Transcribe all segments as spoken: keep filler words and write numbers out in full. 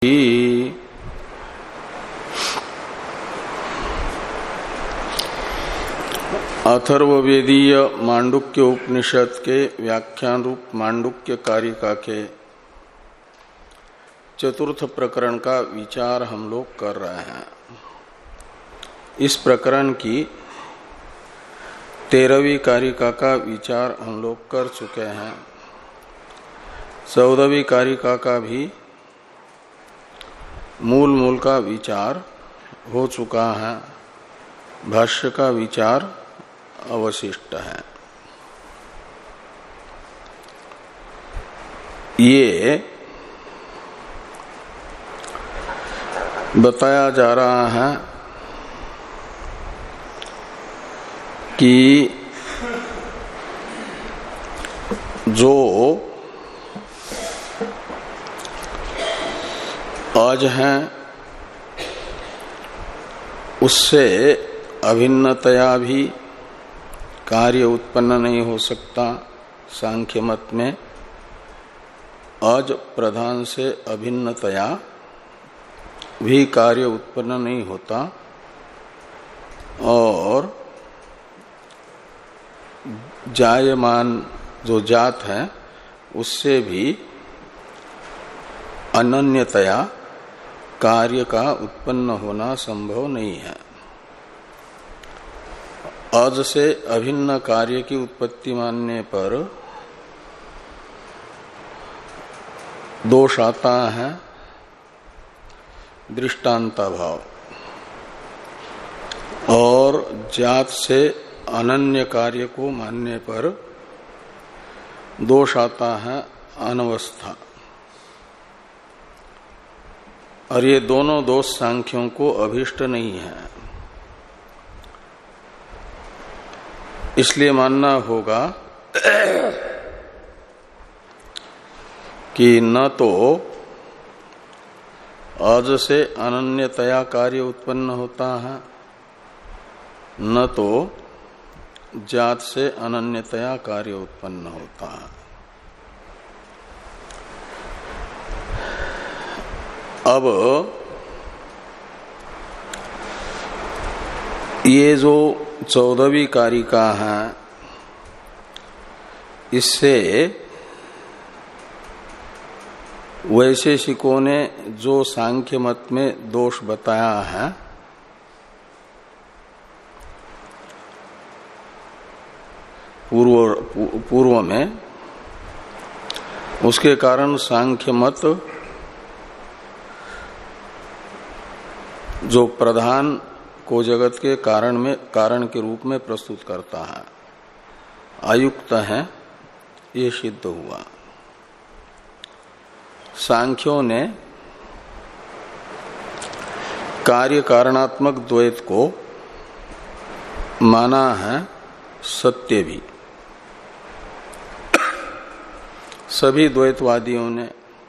अथर्ववेदीय मांडुक्य उपनिषद के व्याख्यान रूप मांडुक्य कारिका के चतुर्थ प्रकरण का विचार हम लोग कर रहे हैं। इस प्रकरण की तेरहवीं कारिका का विचार हम लोग कर चुके हैं। चौदहवीं कारिका का भी मूल मूल का विचार हो चुका है। भाष्य का विचार अवशिष्ट है। ये बताया जा रहा है कि जो आज हैं उससे अभिन्नतया भी कार्य उत्पन्न नहीं हो सकता। सांख्य मत में अज प्रधान से अभिन्नतया भी कार्य उत्पन्न नहीं होता और जायमान जो जात है उससे भी अनन्यतया कार्य का उत्पन्न होना संभव नहीं है। अज से अभिन्न कार्य की उत्पत्ति मानने पर दोष आता है दृष्टांता भाव, और जात से अनन्य कार्य को मानने पर दोष आता है अनवस्था। और ये दोनों दोष सांख्यों को अभिष्ट नहीं है। इसलिए मानना होगा कि न तो अज से अनन्यतया कार्य उत्पन्न होता है, न तो जात से अनन्यतया कार्य उत्पन्न होता है। अब ये जो चौदहवीं कारिका है इससे वैशेषिकों ने जो सांख्य मत में दोष बताया है पूर्व पूर्व में, उसके कारण सांख्य मत जो प्रधान को जगत के कारण में कारण के रूप में प्रस्तुत करता है अयुक्त है, ये सिद्ध हुआ। सांख्यों ने कार्य कारणात्मक द्वैत को माना है सत्य भी। सभी द्वैतवादियों ने,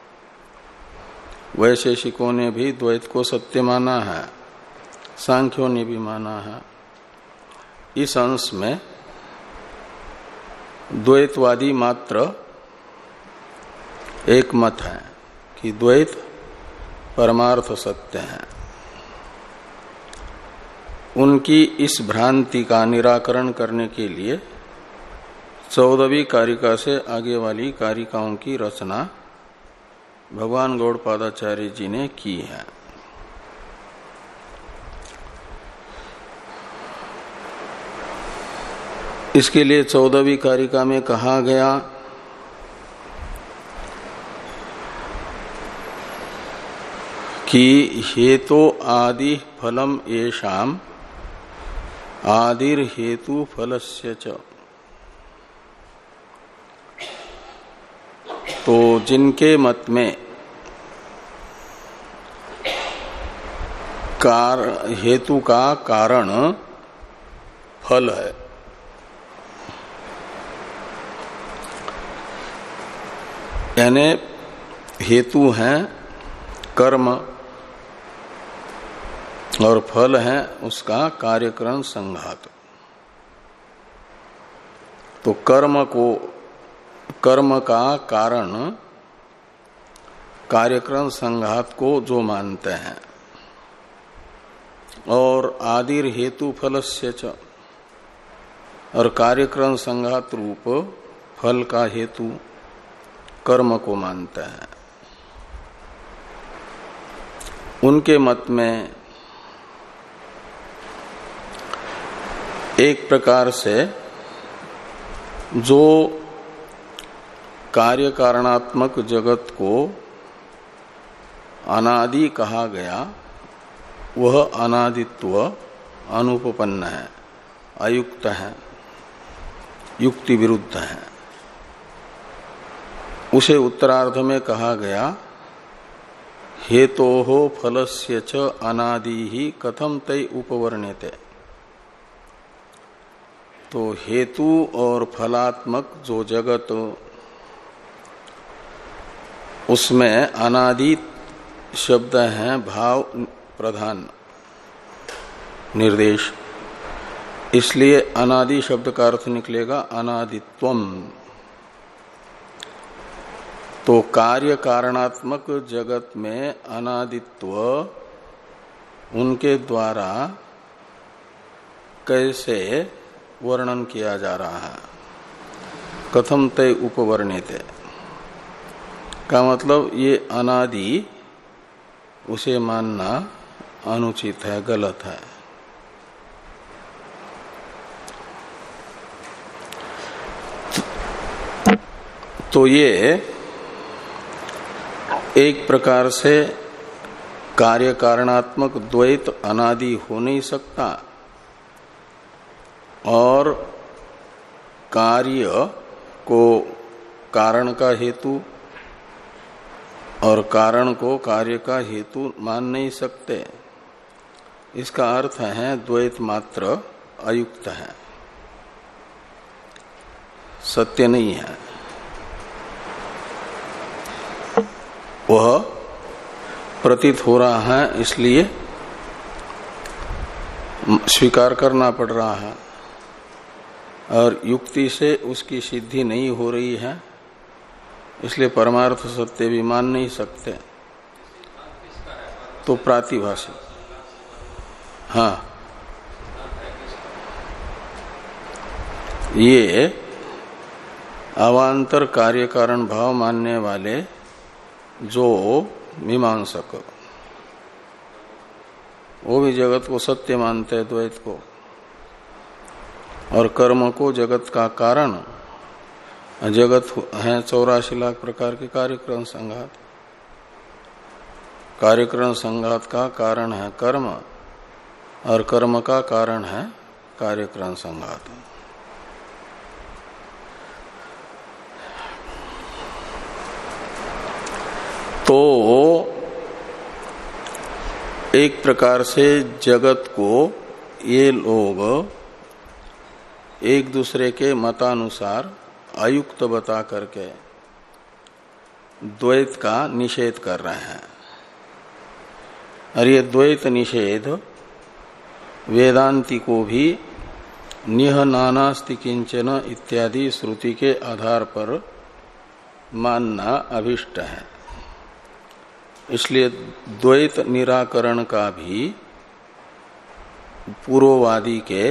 वैशेषिकों ने भी द्वैत को सत्य माना है, सांख्यों ने भी माना है। इस अंश में द्वैतवादी मात्र एक मत है कि द्वैत परमार्थ सत्य है। उनकी इस भ्रांति का निराकरण करने के लिए चौदहवीं कारिका से आगे वाली कारिकाओं की रचना भगवान गौड़पादाचार्य जी ने की है। इसके लिए चौदहवीं कारिका में कहा गया कि हेतु आदि फलम येषाम आदिर हेतु फलस्य च। तो जिनके मत में कार हेतु का कारण फल है, यानी हेतु है कर्म और फल है उसका कार्यकरण संघात। तो कर्म को कर्म का कारण कार्यक्रम संघात को जो मानते हैं और आदिर हेतु फलस्य च, और कार्यक्रम संघात रूप फल का हेतु कर्म को मानते हैं, उनके मत में एक प्रकार से जो कार्य कारणात्मक जगत को अनादि कहा गया वह अनादित्व अनुपपन्न है, अयुक्त है, युक्ति विरुद्ध है। उसे उत्तरार्ध में कहा गया हेतोः फलस्य च अनादि ही कथम तै उपवर्ण्यते। तो हेतु और फलात्मक जो जगत उसमें अनादि शब्द है भाव प्रधान निर्देश, इसलिए अनादि शब्द का अर्थ निकलेगा अनादित्वम। तो कार्य कारणात्मक जगत में अनादित्व उनके द्वारा कैसे वर्णन किया जा रहा है, कथम तय उपवर्णित का मतलब ये अनादि उसे मानना अनुचित है, गलत है। तो ये एक प्रकार से कार्य कारणात्मक द्वैत अनादि हो नहीं सकता और कार्य को कारण का हेतु और कारण को कार्य का हेतु मान नहीं सकते। इसका अर्थ है द्वैत मात्र अयुक्त है, सत्य नहीं है। वह प्रतीत हो रहा है इसलिए स्वीकार करना पड़ रहा है, और युक्ति से उसकी सिद्धि नहीं हो रही है इसलिए परमार्थ सत्य भी मान नहीं सकते। तो प्रातिभाषिक, हाँ, ये अवांतर कार्य कारण भाव मानने वाले जो मीमांसक, वो भी जगत को सत्य मानते हैं, द्वैत को, और कर्म को जगत का कारण। जगत है चौरासी लाख प्रकार के कार्यक्रम संघात, कार्यक्रम संघात का कारण है कर्म और कर्म का कारण है कार्यक्रम संघात। तो एक प्रकार से जगत को ये लोग एक दूसरे के मतानुसार अयुक्त बता करके द्वैत का निषेध कर रहे हैं, और ये द्वैत निषेध वेदांति को भी निह नानास्ति किंचन इत्यादि श्रुति के आधार पर मानना अभिष्ट है। इसलिए द्वैत निराकरण का भी पूर्ववादी के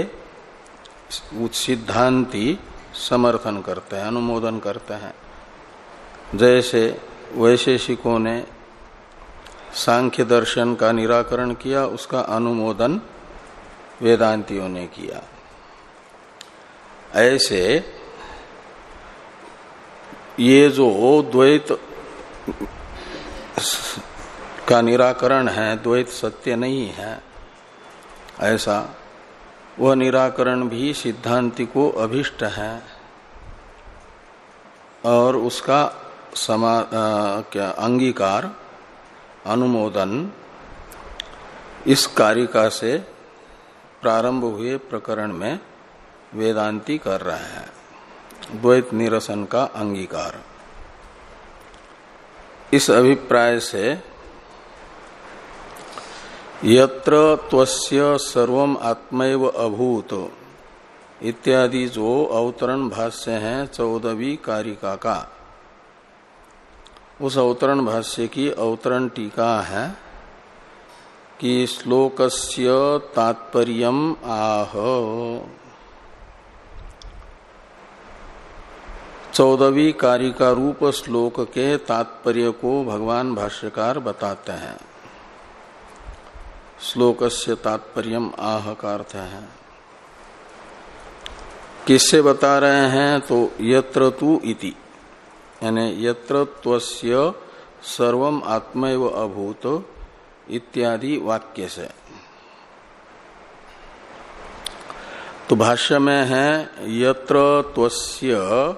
सिद्धांती समर्थन करते हैं, अनुमोदन करते हैं। जैसे वैशेषिकों ने सांख्य दर्शन का निराकरण किया, उसका अनुमोदन वेदांतियों ने किया। ऐसे ये जो द्वैत का निराकरण है, द्वैत सत्य नहीं है, ऐसा वह निराकरण भी सिद्धांति को अभिष्ट है, और उसका समा आ, क्या अंगीकार, अनुमोदन इस कारिका से प्रारंभ हुए प्रकरण में वेदांती कर रहे हैं, द्वैत निरसन का अंगीकार। इस अभिप्राय से यत्र त्वस्य सर्वम आत्मैव अभूत इत्यादि जो अवतरण भाष्य हैं चौदहवीं कारिका का, उस अवतरण भाष्य की अवतरण टीका है कि श्लोकस्य तात्पर्यम आह। चौदहवीं कारिका रूप श्लोक के तात्पर्य को भगवान भाष्यकार बताते हैं। श्लोकस्य तात्पर्यम आह का अर्थ है किससे बता रहे हैं, तो यत्र तु इति, यानी यत्र त्वस्य सर्वम आत्मैव अभूत इत्यादि वाक्य से। तो भाष्य में है यत्र त्वस्य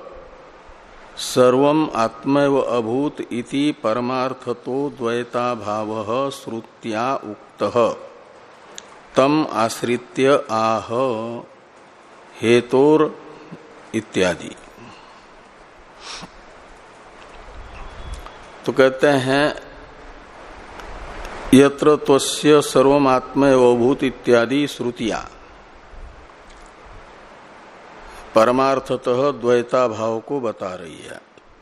सर्वम आत्मैव अभूत इति परमार्थतो द्वैता भावः श्रुत्या उक्तः तम आश्रित्य आह हेतोर इत्यादि। तो कहते हैं यत्र त्वस्य सर्वम आत्मैव अभूत इत्यादि श्रुतियां परमार्थतः द्वैता भाव को बता रही है।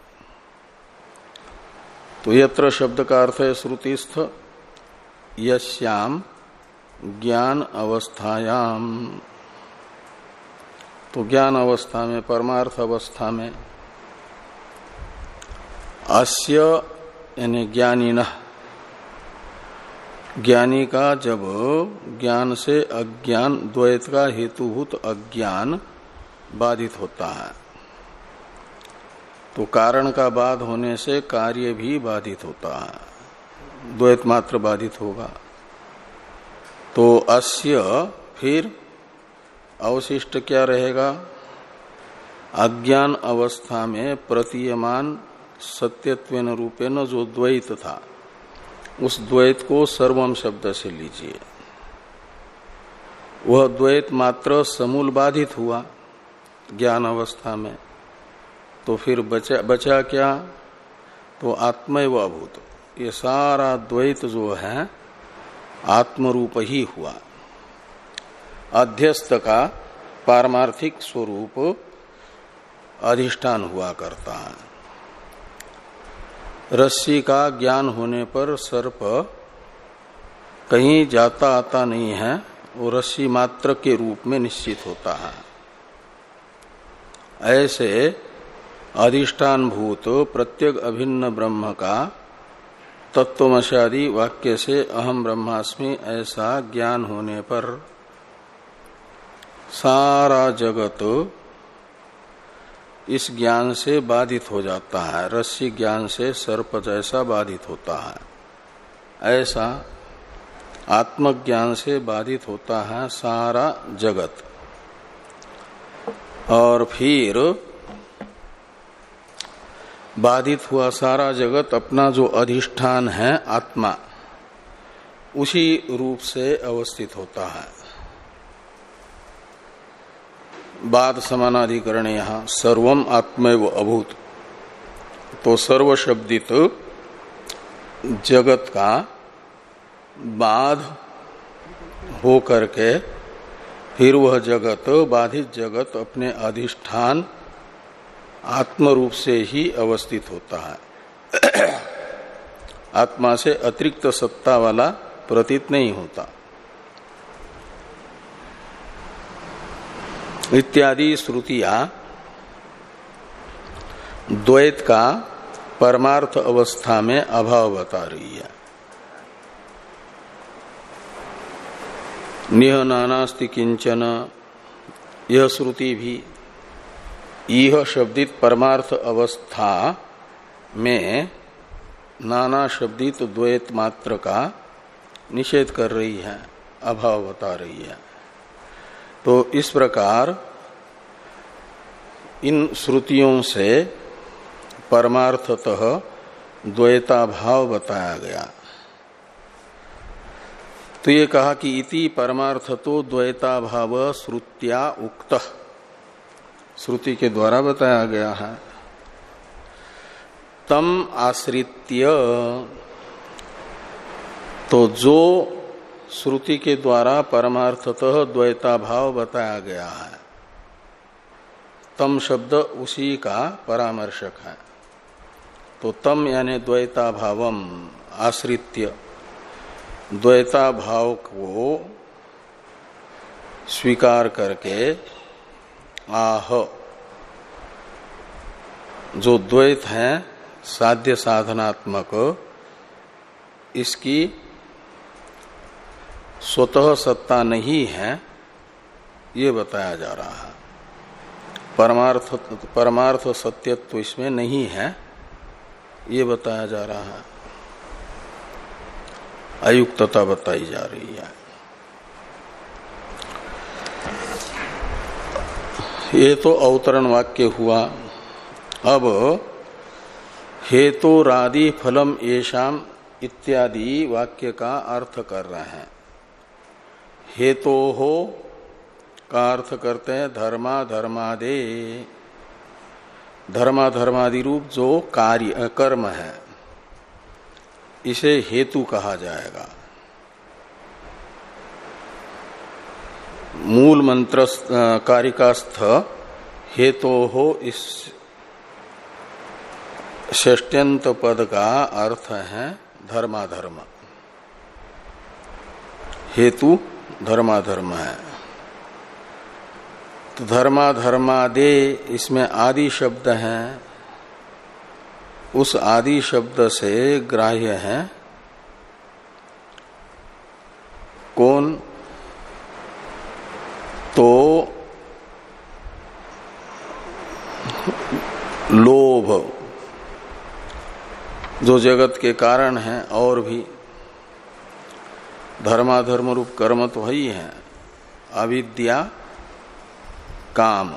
तो यत्र शब्द का अर्थ है श्रुतिस्थ यस्याम ज्ञान अवस्थायाम। तो ज्ञान अवस्था में, परमार्थ अवस्था में, अस्य यानी ज्ञानिनः, ज्ञानी का जब ज्ञान से अज्ञान, द्वैत का हेतुभूत अज्ञान बाधित होता है, तो कारण का बाध होने से कार्य भी बाधित होता है, द्वैत मात्र बाधित होगा। तो अस्य फिर अवशिष्ट क्या रहेगा, अज्ञान अवस्था में प्रतीयमान सत्यत्वेन रूपेण जो द्वैत था, उस द्वैत को सर्वम शब्द से लीजिए। वह द्वैत मात्र समूल बाधित हुआ ज्ञान अवस्था में, तो फिर बचा बचा क्या, तो आत्मैव अभूत। ये सारा द्वैत जो है आत्मरूप ही हुआ, अध्यस्त का पारमार्थिक स्वरूप अधिष्ठान हुआ करता है। रस्सी का ज्ञान होने पर सर्प कहीं जाता आता नहीं है, वो रस्सी मात्र के रूप में निश्चित होता है। ऐसे अधिष्ठान भूत प्रत्येक अभिन्न ब्रह्म का तत्वमशादि वाक्य से अहम ब्रह्मास्मि ऐसा ज्ञान होने पर सारा जगत इस ज्ञान से बाधित हो जाता है, रस्सी ज्ञान से सर्प जैसा बाधित होता है। ऐसा आत्मज्ञान से बाधित होता है सारा जगत। और फिर बाधित हुआ सारा जगत अपना जो अधिष्ठान है आत्मा, उसी रूप से अवस्थित होता है। बाद समानाधिकरण यहां सर्वम आत्मैव अभूत, तो सर्व शब्दित जगत का बाध हो करके फिर वह जगत, बाधित जगत अपने अधिष्ठान आत्म रूप से ही अवस्थित होता है, आत्मा से अतिरिक्त सत्ता वाला प्रतीत नहीं होता। इत्यादि श्रुतियां द्वैत का परमार्थ अवस्था में अभाव बता रही है। निह नानास्ति किंचन, यह श्रुति भी यह शब्दित परमार्थ अवस्था में नाना शब्दित द्वैत मात्र का निषेध कर रही है, अभाव बता रही है। तो इस प्रकार इन श्रुतियों से परमार्थतः द्वैता भाव बताया गया। तो ये कहा कि इति परमार्थतो द्वैता भाव श्रुत्या उक्तः, श्रुति के द्वारा बताया गया है। तम आश्रित्य, तो जो श्रुति के द्वारा परमार्थतः द्वैता भाव बताया गया है, तम शब्द उसी का परामर्शक है। तो तम यानी द्वैता भावम आश्रित्य, द्वैता भाव को स्वीकार करके आह, जो द्वैत है साध्य साधनात्मक, इसकी स्वतः सत्ता नहीं है, ये बताया जा रहा है। परमार्थ परमार्थ सत्यत्व इसमें नहीं है, ये बताया जा रहा है। अयुक्तता बताई जा रही है। ये तो अवतरण वाक्य हुआ। अब हेतुरादि फलम येषाम इत्यादि वाक्य का अर्थ कर रहे हैं। हेतो हो का अर्थ करते हैं धर्मा धर्मादे, धर्मा धर्मादि रूप जो कार्य कर्म है इसे हेतु कहा जाएगा। मूल मंत्र कारिकास्थ हेतो हो इस षष्ट्यंत पद का अर्थ है धर्माधर्म। हेतु धर्माधर्म है। तो धर्माधर्मादे इसमें आदि शब्द है, उस आदि शब्द से ग्राह्य है कौन? तो लोभ जो जगत के कारण है, और भी धर्माधर्म रूप कर्म तो ही है, अविद्या काम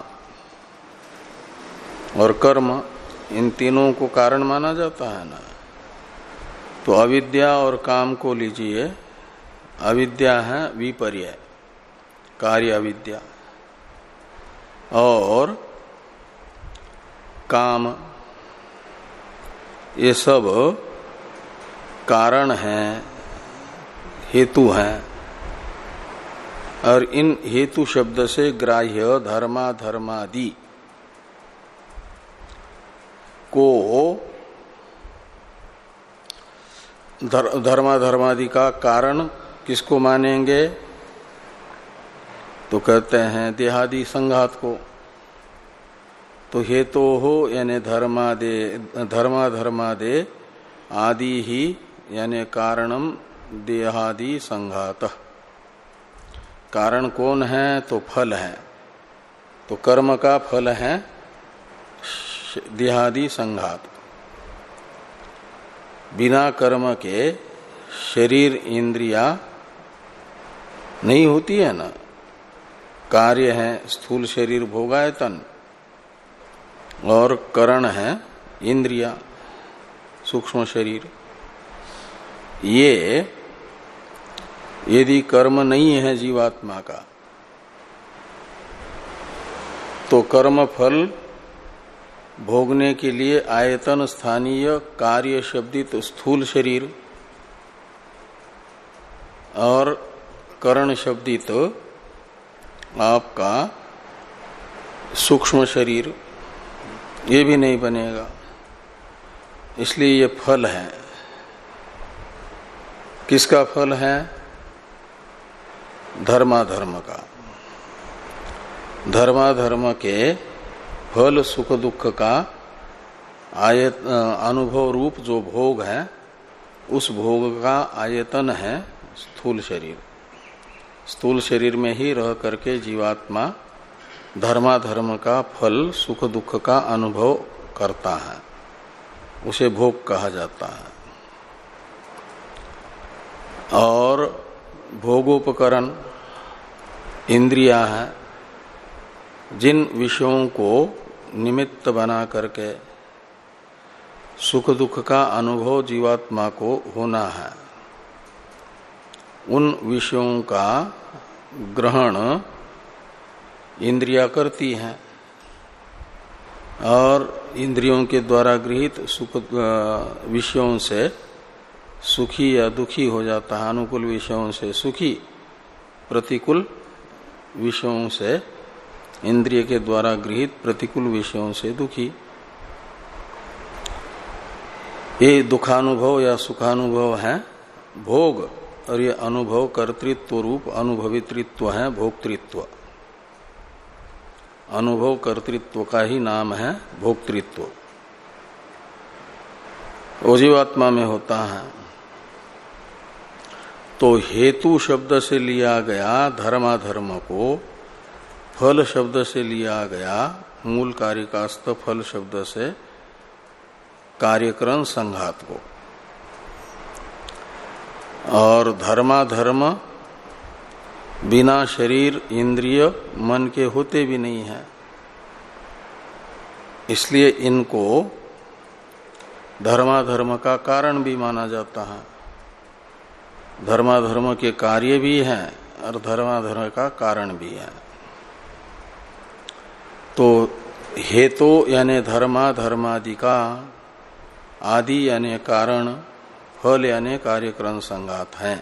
और कर्म, इन तीनों को कारण माना जाता है ना। तो अविद्या और काम को लीजिए, अविद्या है विपर्य कार्य अविद्या, और काम ये सब कारण हैं, हेतु हैं। और इन हेतु शब्द से ग्राह्य धर्मा धर्मादि को धर, धर्मा धर्मादि का कारण किसको मानेंगे? तो कहते हैं देहादि संघात को। तो हेतो हो यानी धर्मादे धर्मा धर्मादे आदि ही यानी कारणम देहादि संघात। कारण कौन है? तो फल है। तो कर्म का फल है देहादि संघात। बिना कर्म के शरीर इंद्रिया नहीं होती है ना। कार्य है स्थूल शरीर भोगायतन, और करण है इंद्रिया सूक्ष्म शरीर। ये यदि कर्म नहीं है जीवात्मा का, तो कर्म फल भोगने के लिए आयतन स्थानीय कार्य शब्दित स्थूल शरीर और करण शब्दित आपका सूक्ष्म शरीर, ये भी नहीं बनेगा। इसलिए ये फल है। किसका फल है? धर्माधर्म का। धर्माधर्म के फल सुख दुख का आयत अनुभव रूप जो भोग है, उस भोग का आयतन है स्थूल शरीर। स्थूल शरीर में ही रह करके जीवात्मा धर्माधर्म का फल सुख दुख का अनुभव करता है, उसे भोग कहा जाता है। और भोगोपकरण इंद्रियां हैं, जिन विषयों को निमित्त बना करके सुख दुख का अनुभव जीवात्मा को होना है, उन विषयों का ग्रहण इंद्रियां करती हैं, और इंद्रियों के द्वारा गृहीत सुख विषयों से सुखी या दुखी हो जाता है। अनुकूल विषयों से सुखी, प्रतिकूल विषयों से इंद्रिय के द्वारा गृहीत प्रतिकूल विषयों से दुखी। ये दुखानुभव या सुखानुभव है भोग, और ये अनुभव कर्तृत्व रूप अनुभवित्व है भोक्तृत्व। अनुभव कर्तृत्व का ही नाम है भोक्तृत्व, वो जीवात्मा में होता है। तो हेतु शब्द से लिया गया धर्माधर्म को, फल शब्द से लिया गया मूल कारिकास्थ फल शब्द से कार्यकरण संघात को, और धर्माधर्म बिना शरीर इंद्रिय मन के होते भी नहीं है, इसलिए इनको धर्माधर्म का कारण भी माना जाता है। धर्माधर्म के कार्य भी हैं और धर्माधर्म का कारण भी है। तो हेतु यानी धर्माधर्मादि का, आदि यानी कारण, फल यानी कार्यक्रम संघात हैं,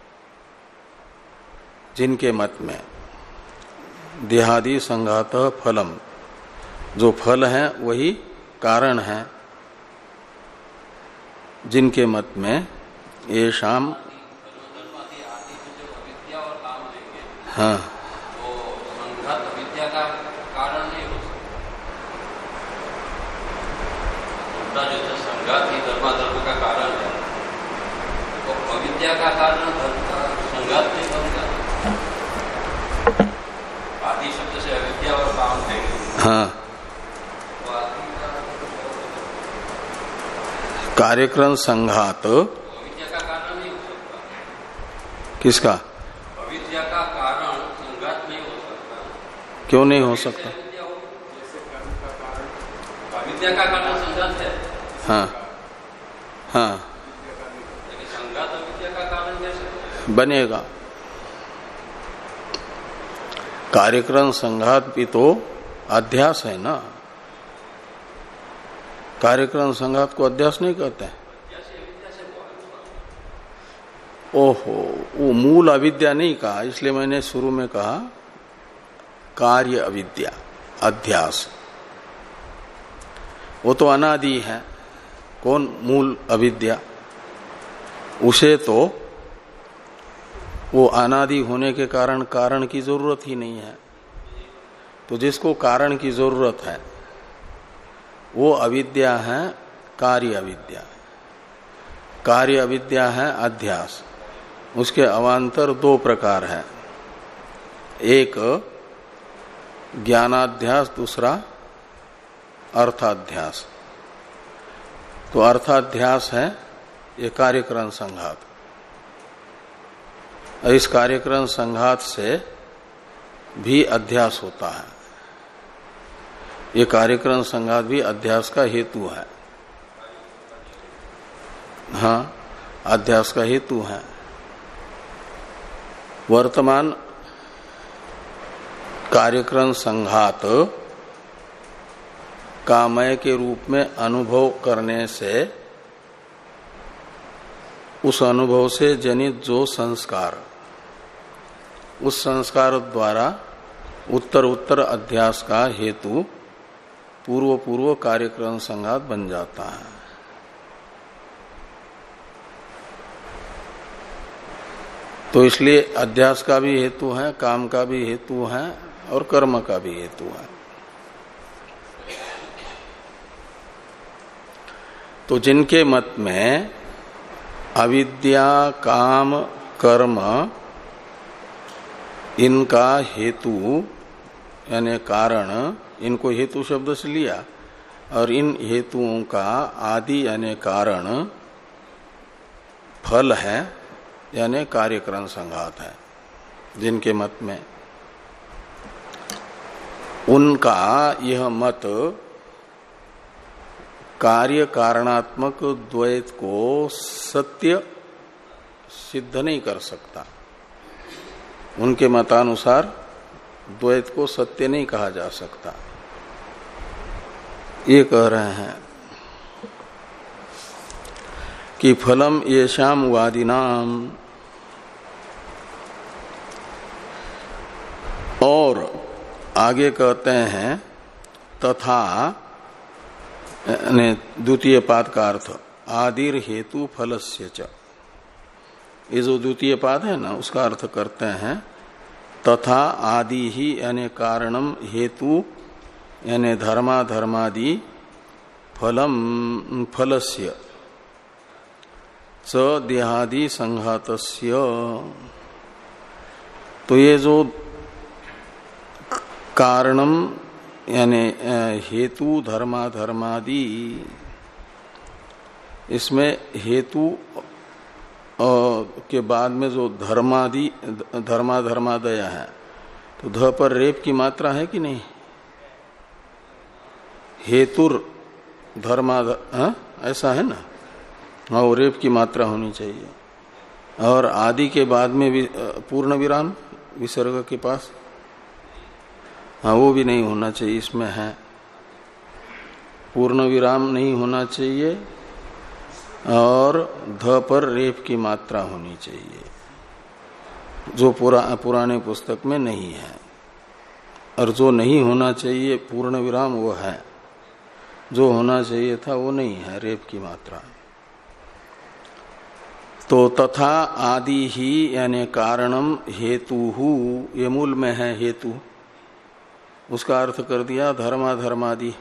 जिनके मत में देहादि संघात फलम, जो फल है वही कारण है, जिनके मत में ये शाम हाँ तो संघात अविद्या का कारण नहीं हो सकता। उल्टा जो है संघात ही धर्माधर्म का कारण है, तो अविद्या का कारण संघात नहीं बन जाता। आदि शब्द से अविद्या और काम है। हाँ, तो आदि कार्यक्रम संघात अविद्या का कारण नहीं हो सकता। किसका? अविद्या का कारण संघात नहीं हो सकता। क्यों नहीं हो सकता? अविद्या का कारण संघात है। हाँ हाँ, लेकिन संघात अविद्या का कारण कैसे बनेगा? कार्यक्रम संघात भी तो अध्यास है ना। कार्यक्रम संघात को अध्यास नहीं कहते हैं। ओहो, वो मूल अविद्या नहीं कहा, इसलिए मैंने शुरू में कहा कार्य अविद्या, अध्यास। वो तो अनादि है। कौन? मूल अविद्या। उसे तो वो अनादि होने के कारण कारण की जरूरत ही नहीं है। तो जिसको कारण की जरूरत है वो अविद्या है कार्य अविद्या। कार्य अविद्या है अध्यास। उसके अवान्तर दो प्रकार है, एक ज्ञानाध्यास, दूसरा अर्थाध्यास। तो अर्थाध्यास है ये कार्यक्रम संघात। इस कार्यक्रम संघात से भी अध्यास होता है। ये कार्यक्रम संघात भी अध्यास का हेतु है। हाँ, अध्यास का हेतु है। वर्तमान कार्यक्रम संघात कामय के रूप में अनुभव करने से, उस अनुभव से जनित जो संस्कार, उस संस्कार द्वारा उत्तर उत्तर अध्यास का हेतु पूर्व पूर्व कार्यक्रम संघात बन जाता है। तो इसलिए अध्यास का भी हेतु है, काम का भी हेतु है और कर्म का भी हेतु है। तो जिनके मत में अविद्या, काम, कर्म इनका हेतु यानी कारण, इनको हेतु शब्द से लिया, और इन हेतुओं का आदि यानी कारण फल है यानी कार्यक्रम संघात है, जिनके मत में, उनका यह मत कार्य कारणात्मक द्वैत को सत्य सिद्ध नहीं कर सकता। उनके मतानुसार द्वैत को सत्य नहीं कहा जा सकता, ये कह रहे हैं कि फलम येषाम वादिनाम। और आगे कहते हैं तथा, द्वितीय पाद का अर्थ आदिर हेतु फलस्य च, ये जो द्वितीय पाद है ना उसका अर्थ करते हैं तथा आदि ही यानी कारणम हेतु यानी धर्मा धर्मादि फलम फलस्य च देहादि संघातस्य। तो ये जो कारणम यानी हेतु धर्मा धर्मादि, इसमें हेतु के बाद में जो धर्मादि धर्मा धर्मादय है तो ध पर रेप की मात्रा है कि नहीं? हेतुर धर्मा हाँ? ऐसा है ना, हाँ वो रेप की मात्रा होनी चाहिए। और आदि के बाद में भी पूर्ण विराम विसर्ग के पास, हाँ वो भी नहीं होना चाहिए, इसमें है पूर्ण विराम नहीं होना चाहिए और ध पर रेप की मात्रा होनी चाहिए, जो पुरा, पुराने पुस्तक में नहीं है। और जो नहीं होना चाहिए पूर्ण विराम वो है, जो होना चाहिए था वो नहीं है, रेप की मात्रा। तो तथा आदि ही यानी कारणम हेतु, ये मूल में है हेतु, उसका अर्थ कर दिया धर्मा धर्मादि,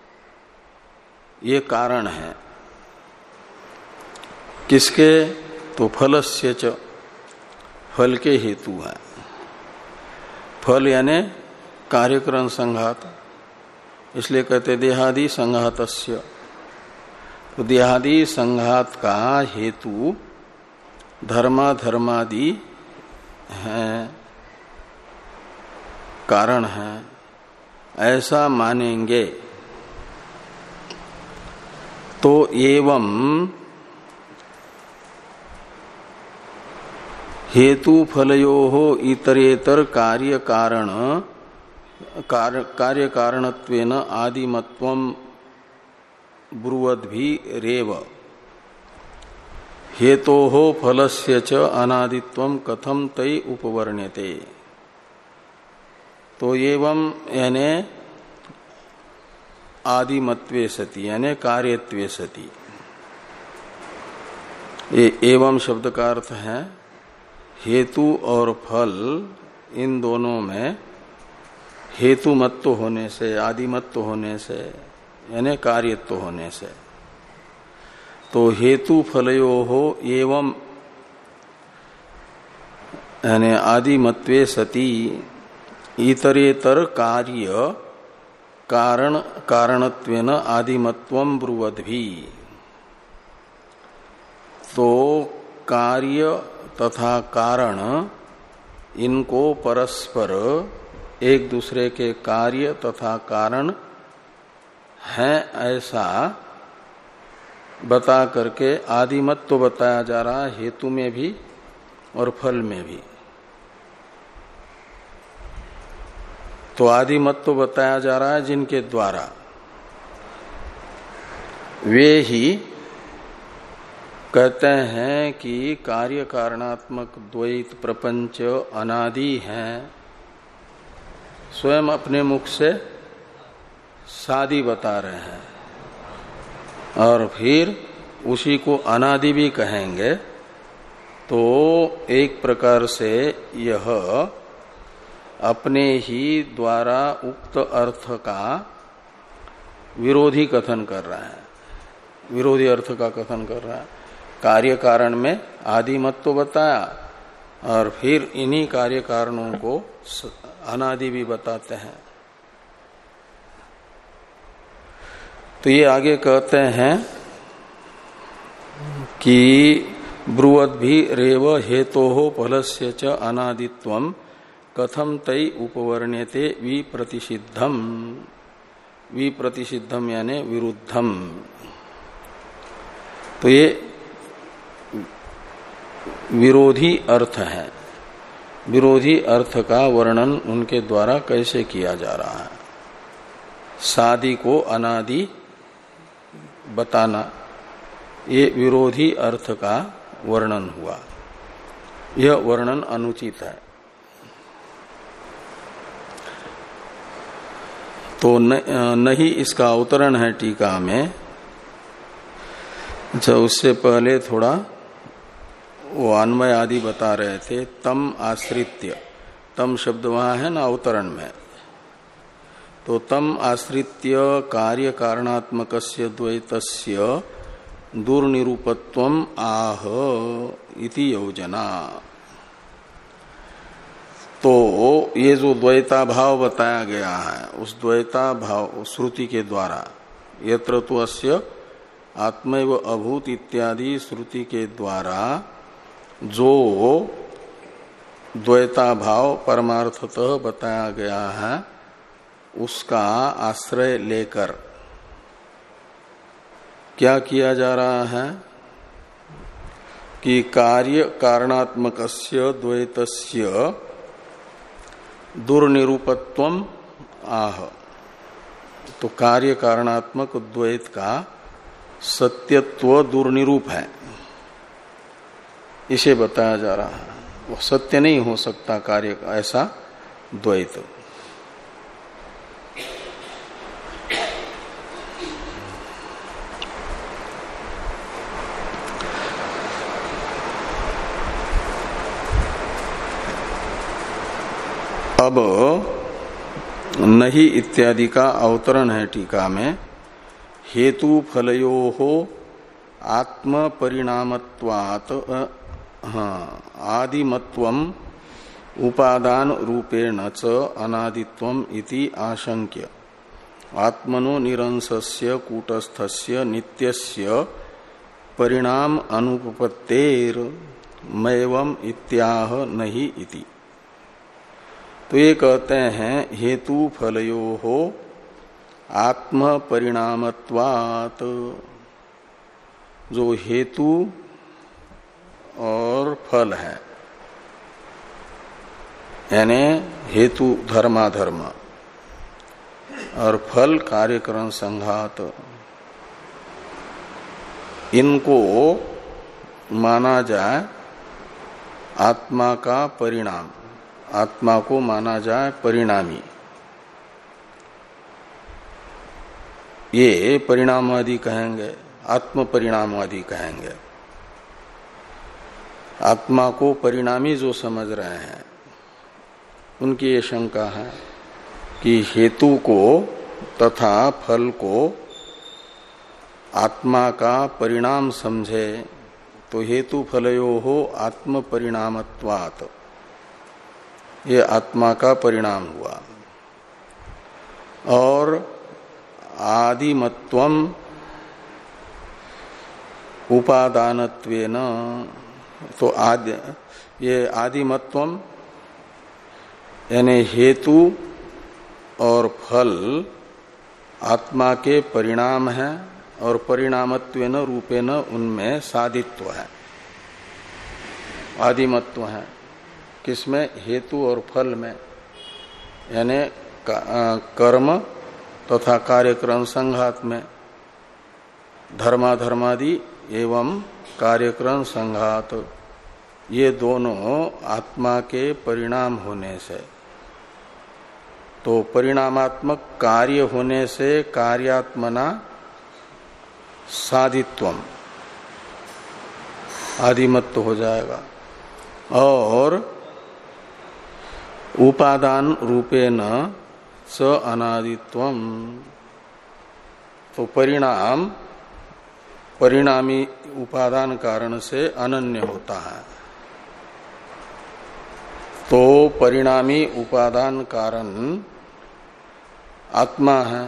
ये कारण है किसके? तो फलस्य च, फल के हेतु है। फल यानी कार्यकरण संघात, इसलिए कहते देहादि संघातस्य। तो देहादि संघात का हेतु धर्मा धर्मादि है, कारण है, ऐसा मानेंगे तो एवं हेतु फलयोः इतरेतर कार्य कारण कार्य कारणत्वेन आदिमत्वम ब्रुवद्भि रेव हेतोः फलस्य च अनादित्वम कथम तै उपवर्ण्यते। तो एवं यानी आदिमत्वे सति यानी कार्यत्वे सति, ये एवं शब्द का अर्थ है हेतु और फल इन दोनों में हेतु मत्व होने से, आदिमत्व होने से यानी कार्यत्व होने से। तो हेतु फलयोः एवं यानी आदिमत्वे सति इतरेतर कार्य कारण कारणत्वेन आदिमत्वम ब्रुवद्भि। तो कार्य तथा कारण इनको परस्पर एक दूसरे के कार्य तथा कारण हैं ऐसा बता करके आदिमत्व तो बताया जा रहा है हेतु में भी और फल में भी। तो आदिमत्व तो बताया जा रहा है जिनके द्वारा वे ही कहते हैं कि कार्य कारणात्मक द्वैत प्रपंच अनादि है, स्वयं अपने मुख से सादी बता रहे हैं और फिर उसी को अनादि भी कहेंगे। तो एक प्रकार से यह अपने ही द्वारा उक्त अर्थ का विरोधी कथन कर रहा है, विरोधी अर्थ का कथन कर रहा है। कार्य कारण में आदिमत्व बताया और फिर इन्हीं कार्य कारणों को अनादि भी बताते हैं। तो ये आगे कहते हैं कि ब्रुवद्भि रेव हेतोः फलस्य च अनादित्वम कथम तै उपवर्ण्यते विप्रतिषिद्धम। विप्रतिषिद्धम यानी विरुद्धम। तो ये विरोधी अर्थ है, विरोधी अर्थ का वर्णन उनके द्वारा कैसे किया जा रहा है। सादी को अनादि बताना, ये विरोधी अर्थ का वर्णन हुआ, यह वर्णन अनुचित है। तो नहीं इसका अवतरण है टीका में अच्छा, उससे पहले थोड़ा वो अन्वय आदि बता रहे थे। तम आश्रित्य, तम शब्द वहां है ना अवतरण में, तो तम आश्रित्य कार्य कारणात्मकस्य द्वैतस्य दुर्निरूपत्वम आह इति योजना। तो ये जो द्वैता भाव बताया गया है, उस द्वैता भाव श्रुति के द्वारा, यत्र तु अस्य आत्मैव अभूत इत्यादि श्रुति के द्वारा जो द्वैता भाव परमार्थतः बताया गया है, उसका आश्रय लेकर क्या किया जा रहा है कि कार्य कारणात्मकस्य द्वैतस्य दुर्निरूपत्वम आह। तो कार्य कारणात्मक द्वैत का सत्यत्व दुर्निरूप है, इसे बताया जा रहा है। वो सत्य नहीं हो सकता कार्य ऐसा द्वैत। अब नहीं इत्यादि का अवतरण है टीका में। हेतु फलयोः आत्म परिणामत्वात् हाँ आदिमत्वम उपादान रूपेण च अनादित्वम इति आशंक्य आत्मनो निरंसस्य कूटस्थस्य नित्यस्य परिणाम अनुपपत्तेर मैवम इत्याह नहीं इति। तो ये कहते हैं हेतु फलयोः आत्म परिणामत्वात्, जो हेतु और फल है, यानी हेतु धर्माधर्म और फल कार्यकरण संघात, इनको माना जाए आत्मा का परिणाम, आत्मा को माना जाए परिणामी। ये परिणामवादी कहेंगे, आत्म परिणामवादी कहेंगे। आत्मा को परिणामी जो समझ रहे हैं, उनकी ये शंका है कि हेतु को तथा फल को आत्मा का परिणाम समझे तो हेतु फलयोः आत्म परिणामत्वात्, ये आत्मा का परिणाम हुआ। और आदिमत्वम उपादानत्वेन, तो आदि ये आदिमत्वम यानी हेतु और फल आत्मा के परिणाम है, और परिणामत्वेन रूपेण उनमें साधित्व है, आदिमत्व है। किसमें? हेतु और फल में, यानी कर्म तथा कार्यक्रम संघात में, धर्माधर्मादि एवं कार्यक्रम संघात, ये दोनों आत्मा के परिणाम होने से, तो परिणामात्मक कार्य होने से कार्यात्मना साधित्वम आदिमत्व हो जाएगा। और उपादान रूपेण स अनादित्वम, तो परिणाम परिणामी उपादान कारण से अनन्य होता है। तो परिणामी उपादान कारण आत्मा है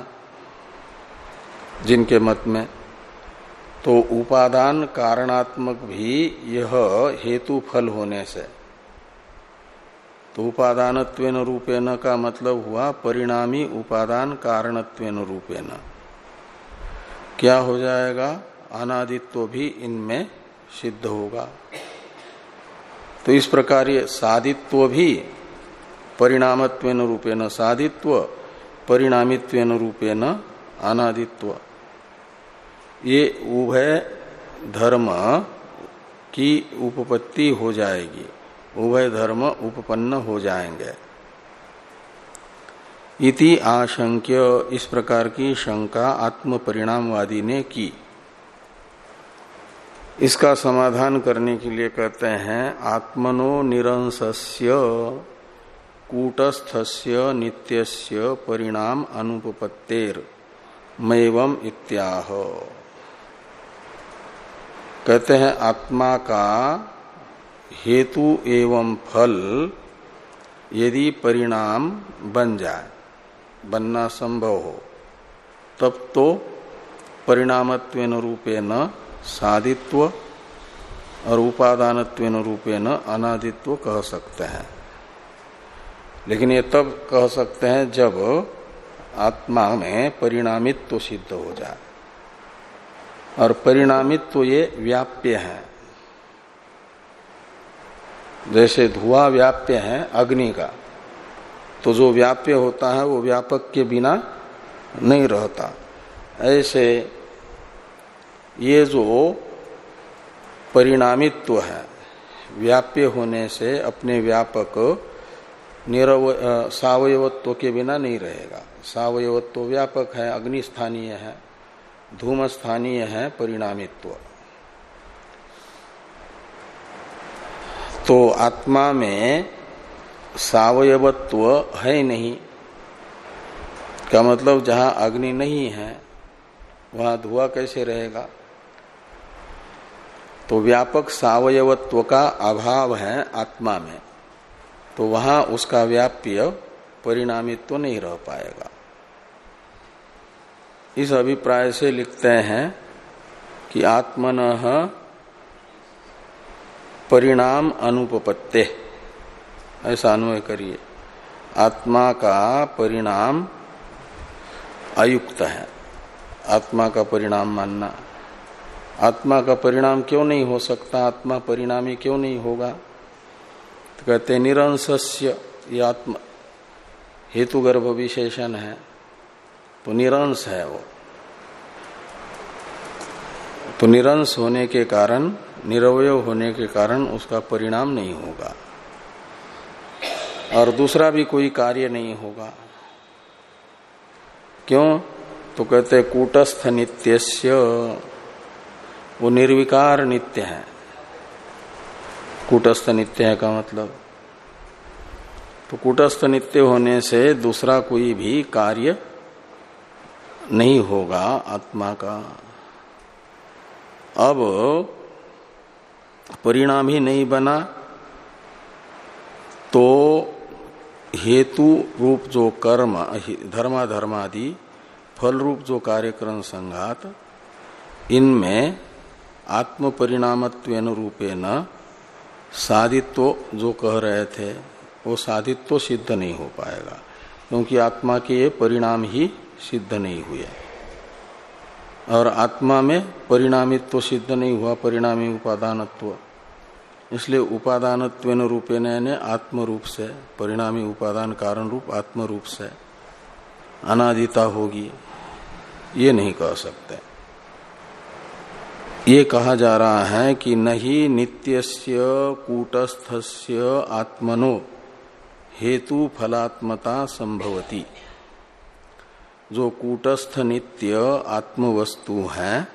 जिनके मत में, तो उपादान कारणात्मक भी यह हेतु फल होने से, तो उपादानत्वेन रूपेण का मतलब हुआ परिणामी उपादान कारणत्वेन रूपेण। क्या हो जाएगा? अनादित्व भी इनमें सिद्ध होगा। तो इस प्रकार ये साधित्व भी परिणामत्वेन रूपेण साधित्व, परिणामित्वेन रूपेण अनादित्व, ये उभय धर्म की उपपत्ति हो जाएगी, उभय धर्म उपपन्न हो जाएंगे। इति आशंक्य, इस प्रकार की शंका आत्म परिणामवादी ने की। इसका समाधान करने के लिए कहते हैं आत्मनो निरंसस्य कूटस्थस्य नित्यस्य परिणाम अनुपपत्तेर मैवम इत्याह। कहते हैं आत्मा का हेतु एवं फल यदि परिणाम बन जाए, बनना संभव हो, तब तो परिणामत्वेन रूपेण साधित्व और उपादानत्वेन रूपेण अनादित्व कह सकते हैं। लेकिन ये तब कह सकते हैं जब आत्मा में परिणामित्व सिद्ध हो जाए, और परिणामित्व ये व्याप्य है। जैसे धुआं व्याप्य है अग्नि का, तो जो व्याप्य होता है वो व्यापक के बिना नहीं रहता। ऐसे ये जो परिणामित्व है, व्याप्य होने से अपने व्यापक निरव सावयवत्व के बिना नहीं रहेगा। सावयवत्व व्यापक है, अग्नि स्थानीय है, धूम स्थानीय है परिणामित्व। तो आत्मा में सावयवत्व है नहीं का मतलब जहां अग्नि नहीं है वहां धुआं कैसे रहेगा? तो व्यापक सावयवत्व का अभाव है आत्मा में, तो वहां उसका व्याप्य परिणामित्व तो नहीं रह पाएगा। इस अभिप्राय से लिखते हैं कि आत्मनः परिणाम अनुपपत्ते, ऐसा अन्वय करिए। आत्मा का परिणाम अयुक्त है, आत्मा का परिणाम मानना। आत्मा का परिणाम क्यों नहीं हो सकता? आत्मा परिणामी क्यों नहीं होगा? तो कहते निरंसस्य, ये आत्मा हेतुगर्भ विशेषण है, तो निरंश है वो। तो निरंश होने के कारण, निरवय होने के कारण उसका परिणाम नहीं होगा, और दूसरा भी कोई कार्य नहीं होगा। क्यों? तो कहते कूटस्थ नित्यस्य, वो निर्विकार नित्य है। कूटस्थ नित्य है का मतलब, तो कूटस्थ नित्य होने से दूसरा कोई भी कार्य नहीं होगा आत्मा का। अब परिणाम ही नहीं बना तो हेतु रूप जो कर्म, धर्माधर्मादि फल रूप जो कार्यक्रम संघात, इनमें आत्म परिणामत्वेन रूपेण साधित्व जो कह रहे थे वो साधित्व सिद्ध नहीं हो पाएगा, क्योंकि आत्मा के ये परिणाम ही सिद्ध नहीं हुए। और आत्मा में परिणामित्व सिद्ध नहीं हुआ, परिणामी उपादानत्व। इसलिए उपादानत्वेन रूपेण यानी आत्म रूप से, परिणामी उपादान कारण रूप आत्म रूप से अनादिता होगी, ये नहीं कह सकते। ये कहा जा रहा है कि नहीं नित्यस्य कूटस्थस्य आत्मनो हेतु फलात्मता संभवती। जो कूटस्थ नित्य आत्मवस्तु है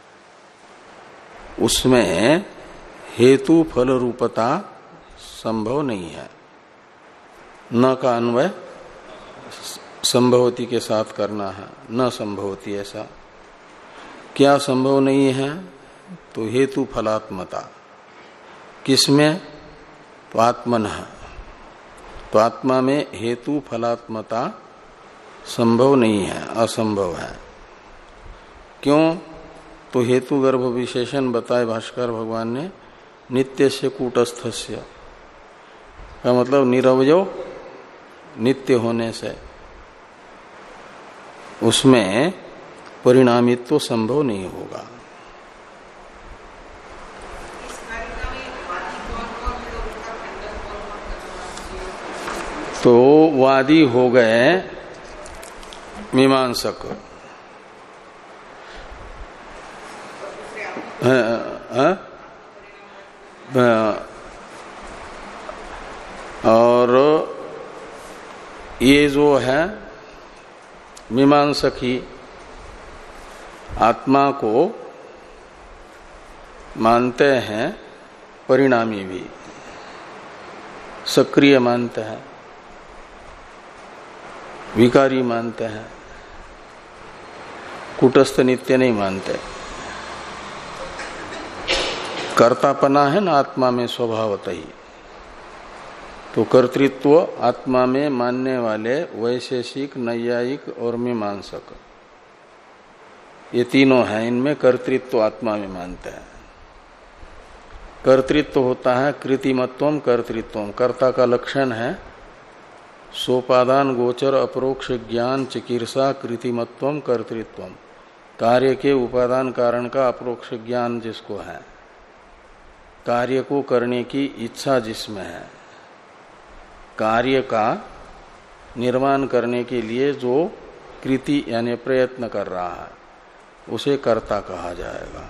उसमें हेतु फल रूपता संभव नहीं है। न का अन्वय संभवती के साथ करना है, न संभवती। ऐसा क्या संभव नहीं है? तो हेतु फलात्मता किसमें? तो आत्मन है। तो आत्मा में हेतु फलात्मता संभव नहीं है, असंभव है। क्यों? तो हेतु गर्भ विशेषण बताए भाष्कर भगवान ने, नित्य से कूटस्थस्य का मतलब निरवयो नित्य होने से उसमें परिणामित्व तो संभव नहीं होगा। तो वादी हो गए मीमांसक। हाँ? और ये जो है मीमांसक ही आत्मा को मानते हैं, परिणामी भी सक्रिय मानते हैं, विकारी मानते हैं, कूटस्थ नित्य नहीं मानते। कर्तापना है ना आत्मा में स्वभावतः ही, तो कर्तृत्व आत्मा में मानने वाले वैशेषिक, नैयायिक और मीमांसक, ये तीनों हैं, इनमें कर्तृत्व आत्मा में मानते हैं। कर्तृत्व होता है कृतिमत्वम कर्तृत्वम, कर्ता का लक्षण है सोपादान गोचर अपरोक्ष ज्ञान चिकीर्षा कृतिमत्वम कर्तृत्वम, कार्य के उपादान कारण का अपरोक्ष ज्ञान जिसको है, कार्य को करने की इच्छा जिसमें है, कार्य का निर्माण करने के लिए जो कृति यानी प्रयत्न कर रहा है उसे कर्ता कहा जाएगा।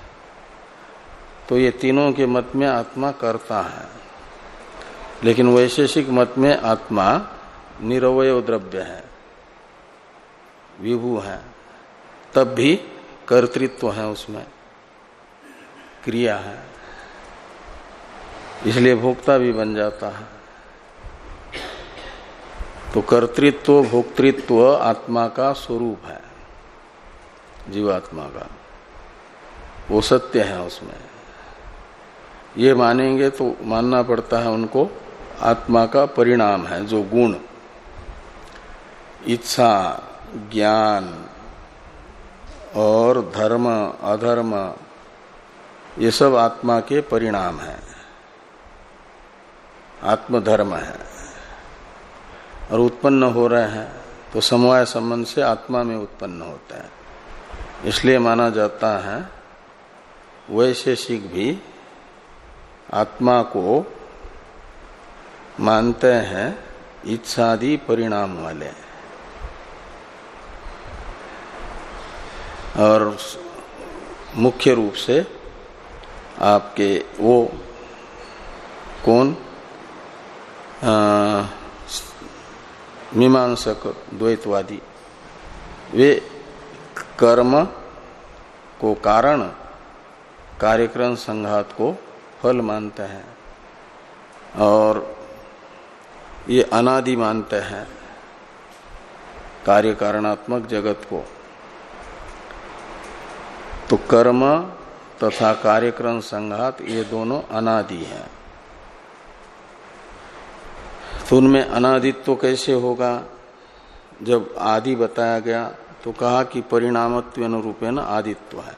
तो ये तीनों के मत में आत्मा कर्ता है, लेकिन वैशेषिक मत में आत्मा निरवय द्रव्य है, विभू है, तब भी कर्तृत्व है, उसमें क्रिया है, इसलिए भोक्ता भी बन जाता है। तो कर्तृत्व भोक्तृत्व आत्मा का स्वरूप है, जीवात्मा का, वो सत्य है। उसमें ये मानेंगे तो मानना पड़ता है उनको आत्मा का परिणाम है, जो गुण, इच्छा, ज्ञान और धर्म अधर्म, ये सब आत्मा के परिणाम है, आत्मधर्म है, और उत्पन्न हो रहे हैं तो समवाय संबंध से आत्मा में उत्पन्न होता है। इसलिए माना जाता है वैशेषिक भी आत्मा को मानते हैं इच्छादि परिणाम वाले, और मुख्य रूप से आपके वो कौन आ, मीमांसक द्वैतवादी, वे कर्म को कारण, कार्यक्रम संघात को फल मानते हैं, और ये अनादि मानते हैं कार्य कारणात्मक जगत को। तो कर्म तथा कार्यक्रम संघात ये दोनों अनादि हैं। तो उनमें अनादित्व कैसे होगा? जब आदि बताया गया तो कहा कि परिणामत्व अनुरूपेण आदित्व है,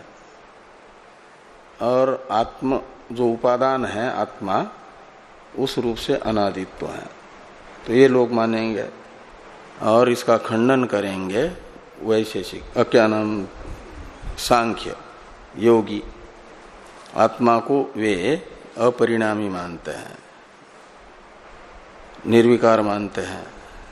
और आत्म जो उपादान है आत्मा, उस रूप से अनादित्व है। तो ये लोग मानेंगे और इसका खंडन करेंगे वैशेषिक, क्या नाम, सांख्य योगी। आत्मा को वे अपरिणामी मानते हैं, निर्विकार मानते हैं,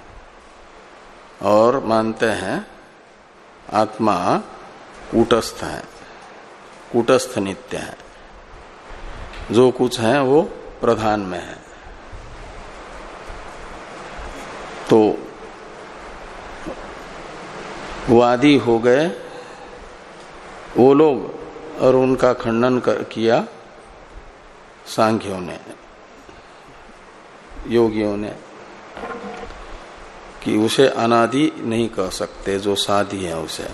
और मानते हैं आत्मा कूटस्थ है, कूटस्थ नित्य है, जो कुछ है वो प्रधान में है। तो वादी हो गए वो लोग, और उनका खंडन कर, किया सांख्यों ने, योगियों ने, कि उसे अनादि नहीं कह सकते, जो साधि है उसे।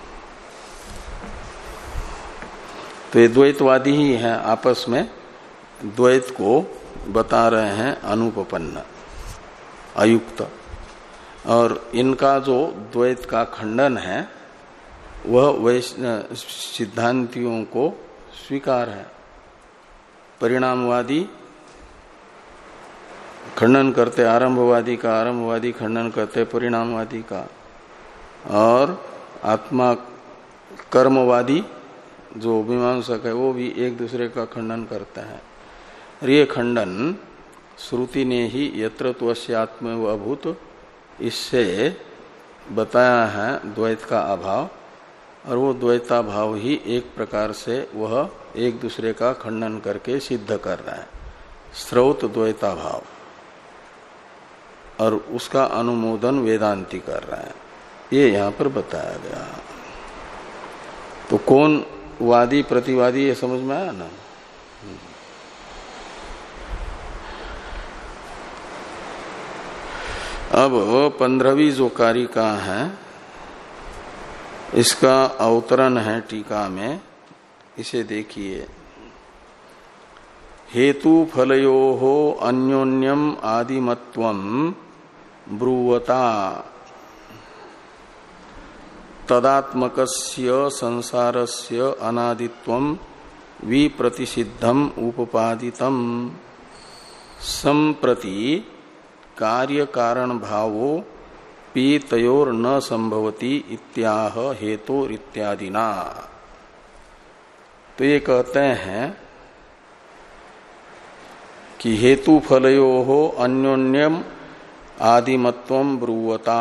तो ये द्वैतवादी ही हैं, आपस में द्वैत को बता रहे हैं अनुपपन्न, अयुक्त, और इनका जो द्वैत का खंडन है वह वैष्णव सिद्धांतियों को स्वीकार है। परिणामवादी खंडन करते आरंभवादी का, आरंभवादी खंडन करते परिणामवादी का, और आत्मा कर्मवादी जो मीमांसक है वो भी एक दूसरे का खंडन करते हैं। और ये खंडन श्रुति ने ही यत्र त्वस्य आत्म अभूत, इससे बताया है द्वैत का अभाव, और वो द्वैता भाव ही एक प्रकार से वह एक दूसरे का खंडन करके सिद्ध कर रहा है, स्रोत द्वैता भाव, और उसका अनुमोदन वेदांती कर रहा है। ये यहां पर बताया गया। तो कौन वादी प्रतिवादी, ये समझ में आया ना? अब पंद्रहवीं जो कारिका है इसका अवतरण है टीका में, इसे देखिए। हेतु फलयोः अन्योन्यम आदिमत्वं ब्रुवता तदात्मकस्य संसारस्य अनादित्वं विप्रतिषिद्धम उपपादितम संप्रति कार्य कारण भावो पीतयोर न संभवति इत्याह हेतु इत्यादिना। तो ये कहते हैं कि हेतु फलयोः अन्योन्यम आदिमत्वम ब्रुवता।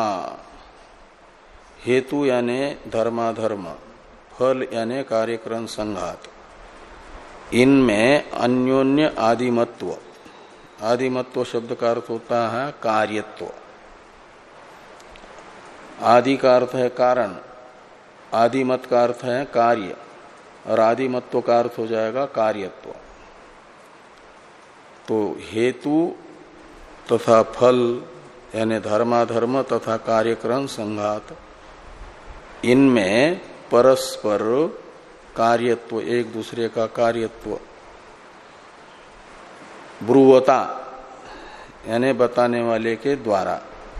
हेतु यानी धर्माधर्म, फल यानी कार्यक्रम संघात, इनमें अन्योन्य आदिमत्व। आदिमत्व शब्द का अर्थ होता है कार्यत्व। आदि का अर्थ है कारण, आदिमत का अर्थ है कार्य, और आदिमत्व का अर्थ हो जाएगा कार्यत्व। तो हेतु तथा फल यानी धर्माधर्म तथा कार्यक्रम संघात, इनमें परस्पर कार्यत्व, एक दूसरे का कार्यत्व, ब्रुवता यानी बताने वाले के द्वारा।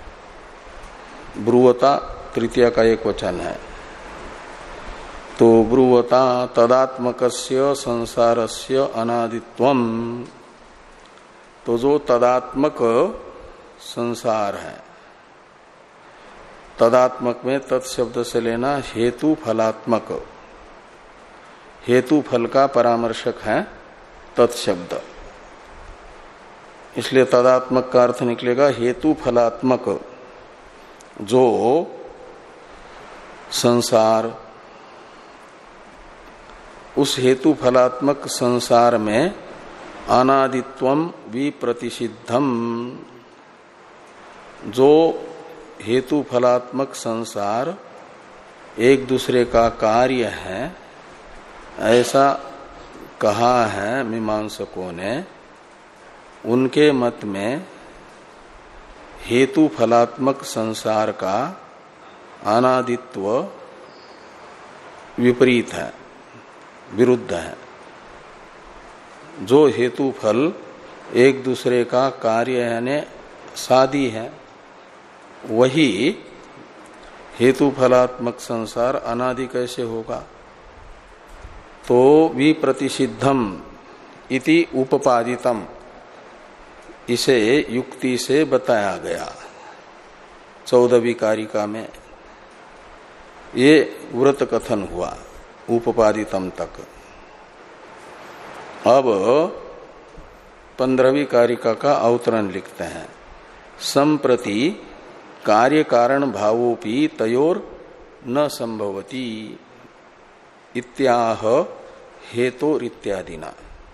ब्रुवता तृतीया का एक वचन है। तो ब्रुवता तदात्मकस्य संसारस्य अनादित्वम। तो जो तदात्मक संसार है, तदात्मक में तत्शब्द से लेना हेतु फलात्मक। हेतु फल का परामर्शक है तत्शब्द, इसलिए तदात्मक का अर्थ निकलेगा हेतु फलात्मक। जो संसार, उस हेतु फलात्मक संसार में अनादित्वम विप्रतिषिद्धम, जो हेतु फलात्मक संसार एक दूसरे का कार्य है, ऐसा कहा है मीमांसकों ने। उनके मत में हेतु फलात्मक संसार का अनादित्व विपरीत है, विरुद्ध है। जो हेतु फल एक दूसरे का कार्य यानी सादी है, वही हेतु फलात्मक संसार अनादि कैसे होगा? तो विप्रतिषिद्धम इति उपपादितम, इसे युक्ति से बताया गया चौदहवीं कारिका में। ये व्रत कथन हुआ उपपादितम तक। अब पंद्रहवीं कारिका का अवतरण लिखते हैं। संप्रति कार्य कारण भावोपि तयोर न संभवती इत्याह हेतु इत्यादिना।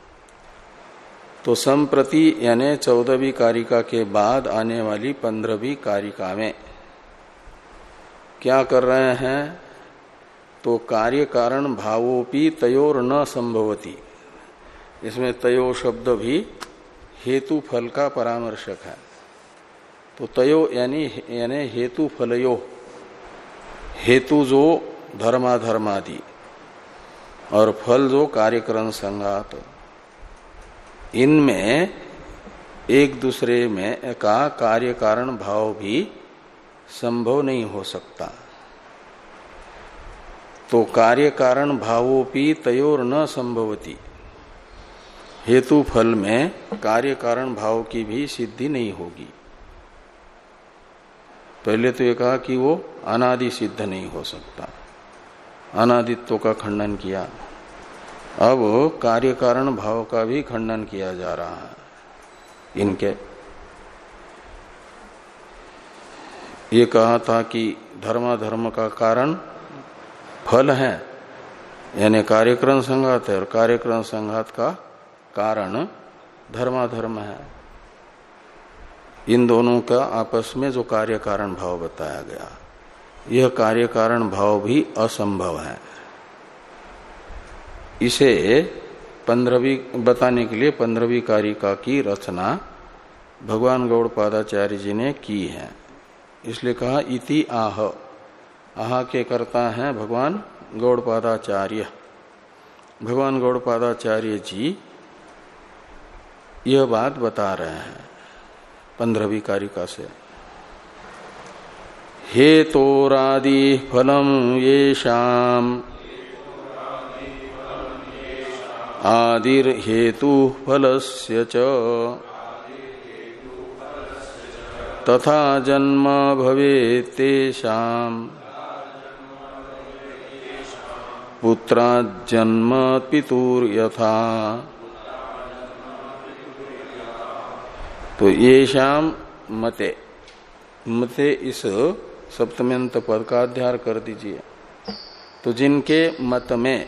तो संप्रति यानी चौदहवीं कारिका के बाद आने वाली पंद्रहवीं कारिका में क्या कर रहे हैं? तो कार्य कारण भावोपि तयोर न संभवती, इसमें तयो शब्द भी हेतु फल का परामर्शक है। तो तयो यानी यानी हेतु फलयो, हेतु जो धर्माधर्मादि और फल जो कार्यक्रम संघात, इनमें एक दूसरे में का कार्य कारण भाव भी संभव नहीं हो सकता। तो कार्य कारण भावोपि तयोर न संभवती, हेतु फल में कार्य कारण भाव की भी सिद्धि नहीं होगी। पहले तो ये कहा कि वो अनादि सिद्ध नहीं हो सकता, अनादित्व का खंडन किया। अब कार्य कारण भाव का भी खंडन किया जा रहा है इनके। ये कहा था कि धर्माधर्म का कारण फल है, यानी कार्यक्रम संघात है, और कार्यक्रम संघात का कारण धर्माधर्म है। इन दोनों का आपस में जो कार्य कारण भाव बताया गया, यह कार्य कारण भाव भी असंभव है। इसे पंद्रहवीं बताने के लिए पंद्रहवीं कारिका की रचना भगवान गौड़पादाचार्य जी ने की है। इसलिए कहा इति आह, आह के कर्ता हैं भगवान गौड़पादाचार्य। भगवान गौड़पादाचार्य जी यह बात बता रहे हैं पंद्रहवीं कारिका से। हेतोरादि फलम येषाम् आदिर हेतु फलस्य च तथा जन्म भवेत् तेषाम् पुत्रात् जन्म पितुर्यथा। तो येषाम मते, मते इस सप्तम्यंत पद का अध्यार कर दीजिए। तो जिनके मत में,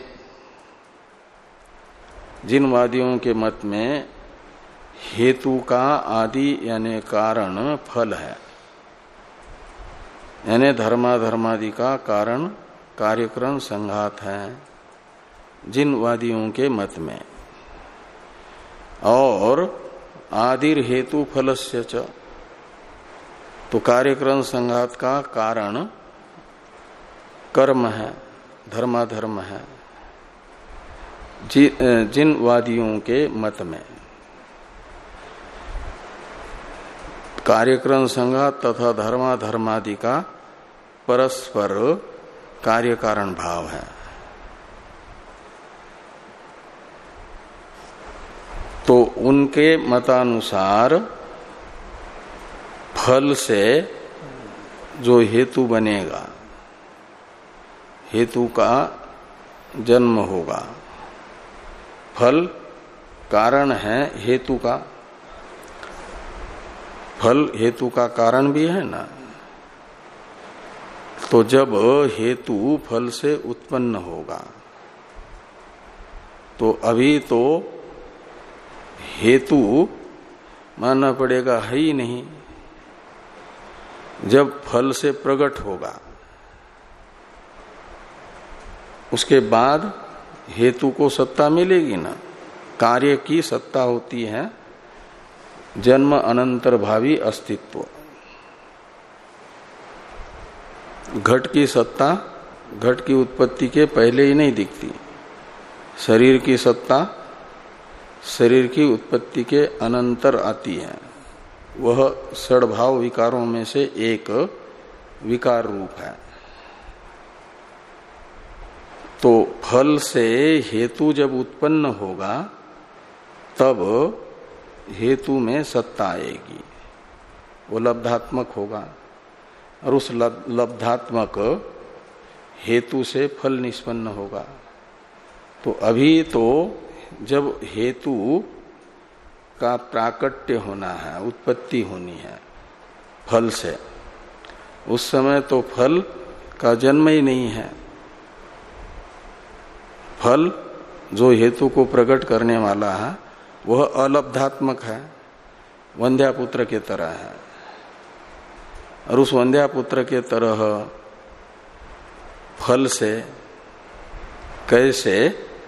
जिन वादियों के मत में हेतु का आदि यानी कारण फल है, यानी धर्माधर्मादि का कारण कार्यक्रम संघात है, जिन वादियों के मत में, और आदिर हेतु फलस्य च, तो कार्यक्रम संघात का कारण कर्म है, धर्माधर्म है, जि, जिन वादियों के मत में कार्यक्रम संघात तथा धर्माधर्मादि का परस्पर कार्य कारण भाव है, तो उनके मतानुसार फल से जो हेतु बनेगा, हेतु का जन्म होगा। फल कारण है हेतु का, फल हेतु का कारण भी है ना। तो जब हेतु फल से उत्पन्न होगा तो अभी तो हेतु मानना पड़ेगा है ही नहीं, जब फल से प्रकट होगा उसके बाद हेतु को सत्ता मिलेगी ना। कार्य की सत्ता होती है जन्म अनंतर भावी अस्तित्व। घट की सत्ता घट की उत्पत्ति के पहले ही नहीं दिखती, शरीर की सत्ता शरीर की उत्पत्ति के अनंतर आती है। वह सद्भाव विकारों में से एक विकार रूप है। तो फल से हेतु जब उत्पन्न होगा तब हेतु में सत्ता आएगी, वो लब्धात्मक होगा, और उस लब्धात्मक हेतु से फल निष्पन्न होगा। तो अभी तो जब हेतु का प्राकट्य होना है, उत्पत्ति होनी है फल से, उस समय तो फल का जन्म ही नहीं है। फल जो हेतु को प्रकट करने वाला है वह अलब्धात्मक है, वंध्यापुत्र के तरह है। और उस वंध्यापुत्र के तरह फल से कैसे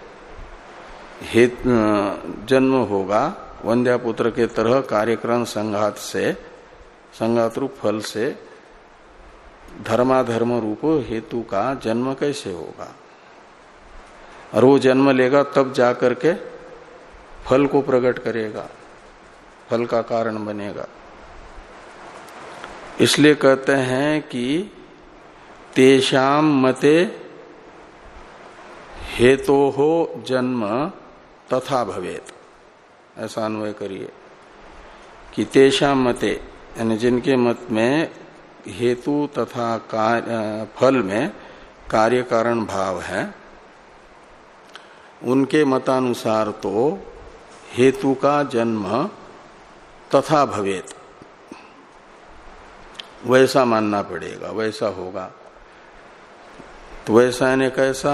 हेतु जन्म होगा, वंध्यापुत्र के तरह कार्यक्रम संघात से, संघात रूप फल से धर्माधर्म रूप हेतु का जन्म कैसे होगा। और वो जन्म लेगा तब जाकर के फल को प्रकट करेगा, फल का कारण बनेगा। इसलिए कहते हैं कि तेषाम मते हेतो हो जन्म तथा भवेत, ऐसा अन्वय करिए कि तेषाम मते यानी जिनके मत में हेतु तथा फल में कार्य कारण भाव है, उनके मतानुसार तो हेतु का जन्म तथा भवेत, वैसा मानना पड़ेगा, वैसा होगा। तो वैसा यानी कैसा,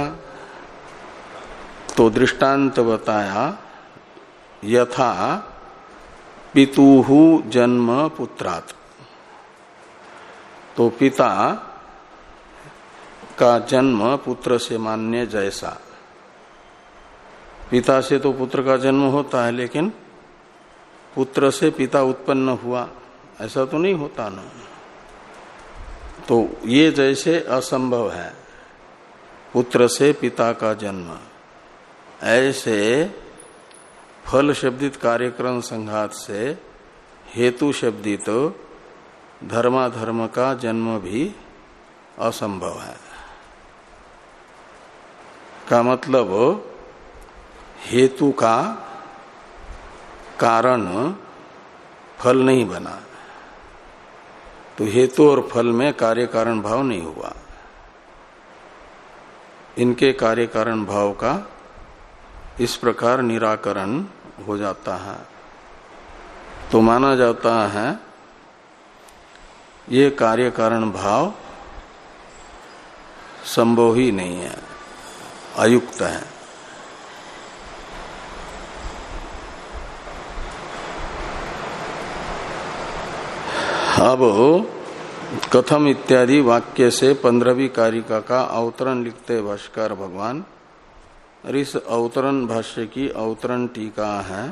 तो दृष्टांत बताया यथा पितुहु जन्म पुत्रात्। तो पिता का जन्म पुत्र से मान्य जैसा, पिता से तो पुत्र का जन्म होता है, लेकिन पुत्र से पिता उत्पन्न हुआ ऐसा तो नहीं होता ना। तो ये जैसे असंभव है पुत्र से पिता का जन्म, ऐसे फल शब्दित कार्यक्रम संघात से हेतु शब्दित धर्माधर्म का जन्म भी असंभव है। का मतलब हेतु का कारण फल नहीं बना, तो हेतु और फल में कार्य कारण भाव नहीं हुआ। इनके कार्य कारण भाव का इस प्रकार निराकरण हो जाता है, तो माना जाता है ये कार्य कारण भाव संभव ही नहीं है, अयुक्त है। अब कथम इत्यादि वाक्य से पंद्रहवीं कारिका का अवतरण लिखते भाष्कर भगवान, और इस अवतरण भाष्य की अवतरण टीका है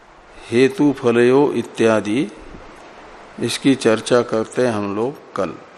हेतु फलयो इत्यादि। इसकी चर्चा करते हैं हम लोग कल।